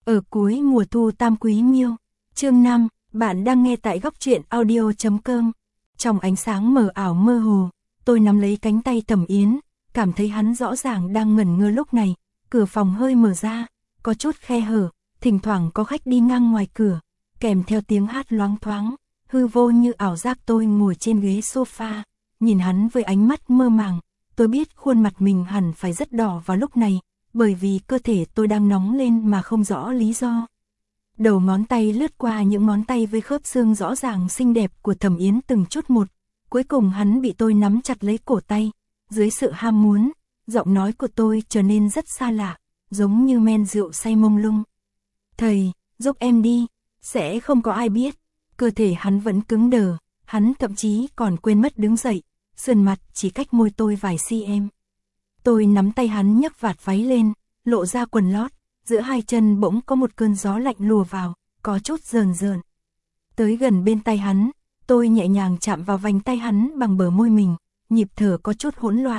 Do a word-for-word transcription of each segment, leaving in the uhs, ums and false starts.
Ở cuối mùa thu tam quý miêu. Chương năm, bạn đang nghe tại góc truyện audio chấm com. Trong ánh sáng mờ ảo mơ hồ, tôi nắm lấy cánh tay Thẩm Yến, cảm thấy hắn rõ ràng đang ngẩn ngơ lúc này. Cửa phòng hơi mở ra, có chút khe hở, thỉnh thoảng có khách đi ngang ngoài cửa, kèm theo tiếng hát loáng thoáng, hư vô như ảo giác. Tôi ngồi trên ghế sofa, nhìn hắn với ánh mắt mơ màng. Tôi biết khuôn mặt mình hẳn phải rất đỏ vào lúc này, bởi vì cơ thể tôi đang nóng lên mà không rõ lý do. Đầu ngón tay lướt qua những ngón tay với khớp xương rõ ràng xinh đẹp của Thẩm Yến từng chút một. Cuối cùng hắn bị tôi nắm chặt lấy cổ tay. Dưới sự ham muốn, giọng nói của tôi trở nên rất xa lạ, giống như men rượu say mông lung. Thầy, giúp em đi, sẽ không có ai biết. Cơ thể hắn vẫn cứng đờ, hắn thậm chí còn quên mất đứng dậy, sườn mặt chỉ cách môi tôi vài cm. Tôi nắm tay hắn nhấc vạt váy lên, lộ ra quần lót, giữa hai chân bỗng có một cơn gió lạnh lùa vào, có chút rờn rợn. Tới gần bên tay hắn, tôi nhẹ nhàng chạm vào vành tay hắn bằng bờ môi mình, nhịp thở có chút hỗn loạn.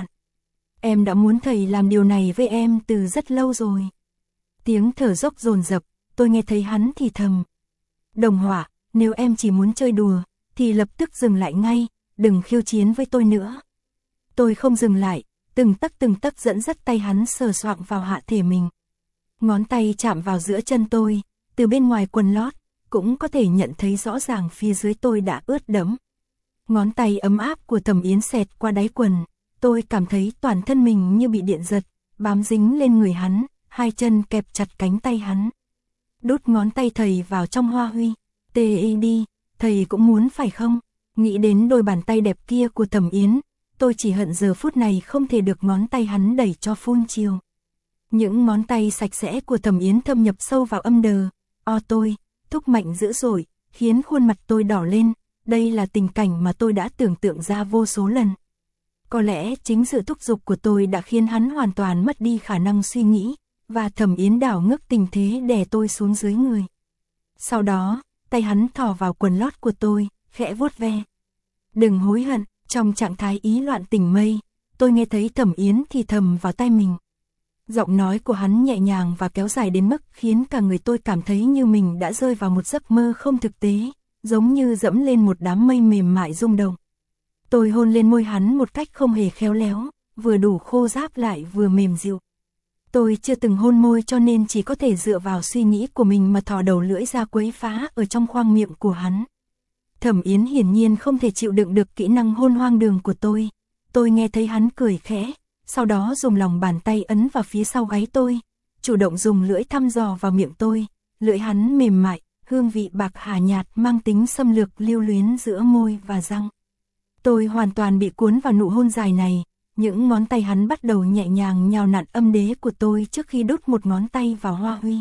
Em đã muốn thầy làm điều này với em từ rất lâu rồi. Tiếng thở dốc dồn dập, tôi nghe thấy hắn thì thầm. Đồng Hỏa, nếu em chỉ muốn chơi đùa, thì lập tức dừng lại ngay, đừng khiêu chiến với tôi nữa. Tôi không dừng lại, từng tấc từng tấc dẫn dắt tay hắn sờ soạng vào hạ thể mình. Ngón tay chạm vào giữa chân tôi, từ bên ngoài quần lót, cũng có thể nhận thấy rõ ràng phía dưới tôi đã ướt đẫm. Ngón tay ấm áp của Thẩm Yến xẹt qua đáy quần, tôi cảm thấy toàn thân mình như bị điện giật, bám dính lên người hắn, hai chân kẹp chặt cánh tay hắn. Đút ngón tay thầy vào trong hoa huy, tê đi, thầy cũng muốn phải không? Nghĩ đến đôi bàn tay đẹp kia của Thẩm Yến, tôi chỉ hận giờ phút này không thể được ngón tay hắn đẩy cho phun chiều. Những ngón tay sạch sẽ của Thẩm Yến thâm nhập sâu vào âm đờ, o tôi, thúc mạnh dữ dội, khiến khuôn mặt tôi đỏ lên. Đây là tình cảnh mà tôi đã tưởng tượng ra vô số lần. Có lẽ chính sự thúc giục của tôi đã khiến hắn hoàn toàn mất đi khả năng suy nghĩ, và Thẩm Yến đảo ngước tình thế đè tôi xuống dưới người. Sau đó, tay hắn thò vào quần lót của tôi, khẽ vuốt ve. Đừng hối hận. Trong trạng thái ý loạn tỉnh mây, tôi nghe thấy Thẩm Yến thì thầm vào tai mình. Giọng nói của hắn nhẹ nhàng và kéo dài đến mức khiến cả người tôi cảm thấy như mình đã rơi vào một giấc mơ không thực tế, giống như dẫm lên một đám mây mềm mại rung động. Tôi hôn lên môi hắn một cách không hề khéo léo, vừa đủ khô ráp lại vừa mềm dịu. Tôi chưa từng hôn môi cho nên chỉ có thể dựa vào suy nghĩ của mình mà thò đầu lưỡi ra quấy phá ở trong khoang miệng của hắn. Thẩm Yến hiển nhiên không thể chịu đựng được kỹ năng hôn hoang đường của tôi. Tôi nghe thấy hắn cười khẽ, sau đó dùng lòng bàn tay ấn vào phía sau gáy tôi, chủ động dùng lưỡi thăm dò vào miệng tôi. Lưỡi hắn mềm mại, hương vị bạc hà nhạt mang tính xâm lược lưu luyến giữa môi và răng. Tôi hoàn toàn bị cuốn vào nụ hôn dài này. Những ngón tay hắn bắt đầu nhẹ nhàng nhào nặn âm đế của tôi trước khi đút một ngón tay vào hoa huy.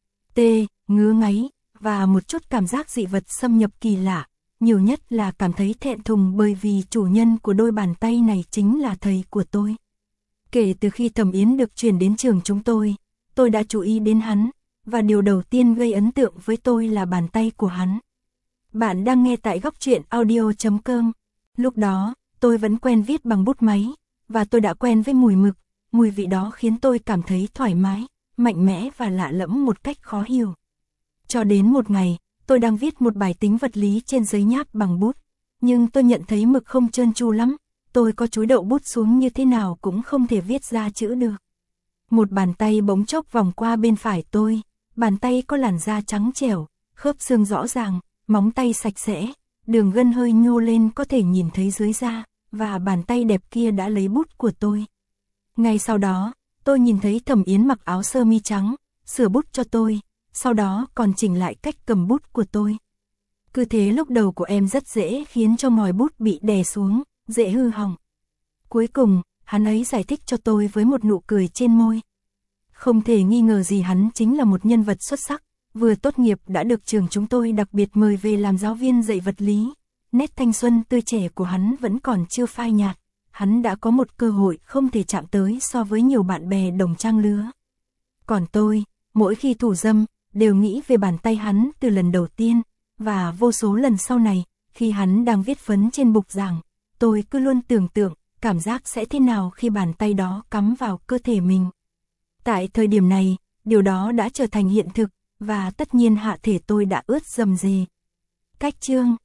Tê, ngứa ngáy, và một chút cảm giác dị vật xâm nhập kỳ lạ. Nhiều nhất là cảm thấy thẹn thùng bởi vì chủ nhân của đôi bàn tay này chính là thầy của tôi. Kể từ khi Thẩm Yến được chuyển đến trường chúng tôi, tôi đã chú ý đến hắn, và điều đầu tiên gây ấn tượng với tôi là bàn tay của hắn. Bạn đang nghe tại góc truyện audio chấm com. Lúc đó, tôi vẫn quen viết bằng bút máy, và tôi đã quen với mùi mực. Mùi vị đó khiến tôi cảm thấy thoải mái, mạnh mẽ và lạ lẫm một cách khó hiểu. Cho đến một ngày, tôi đang viết một bài tính vật lý trên giấy nháp bằng bút, nhưng tôi nhận thấy mực không trơn tru lắm, tôi có chúi đậu bút xuống như thế nào cũng không thể viết ra chữ được. Một bàn tay bỗng chốc vòng qua bên phải tôi, bàn tay có làn da trắng trẻo, khớp xương rõ ràng, móng tay sạch sẽ, đường gân hơi nhô lên có thể nhìn thấy dưới da, và bàn tay đẹp kia đã lấy bút của tôi. Ngay sau đó, tôi nhìn thấy Thẩm Yến mặc áo sơ mi trắng, sửa bút cho tôi. Sau đó còn chỉnh lại cách cầm bút của tôi. Cứ thế lúc đầu của em rất dễ khiến cho ngòi bút bị đè xuống, dễ hư hỏng. Cuối cùng, hắn ấy giải thích cho tôi với một nụ cười trên môi. Không thể nghi ngờ gì hắn chính là một nhân vật xuất sắc, vừa tốt nghiệp đã được trường chúng tôi đặc biệt mời về làm giáo viên dạy vật lý. Nét thanh xuân tươi trẻ của hắn vẫn còn chưa phai nhạt, hắn đã có một cơ hội không thể chạm tới so với nhiều bạn bè đồng trang lứa. Còn tôi, mỗi khi thủ dâm, đều nghĩ về bàn tay hắn từ lần đầu tiên, và vô số lần sau này, khi hắn đang viết phấn trên bục giảng, tôi cứ luôn tưởng tượng, cảm giác sẽ thế nào khi bàn tay đó cắm vào cơ thể mình. Tại thời điểm này, điều đó đã trở thành hiện thực, và tất nhiên hạ thể tôi đã ướt rầm rề. Cách chương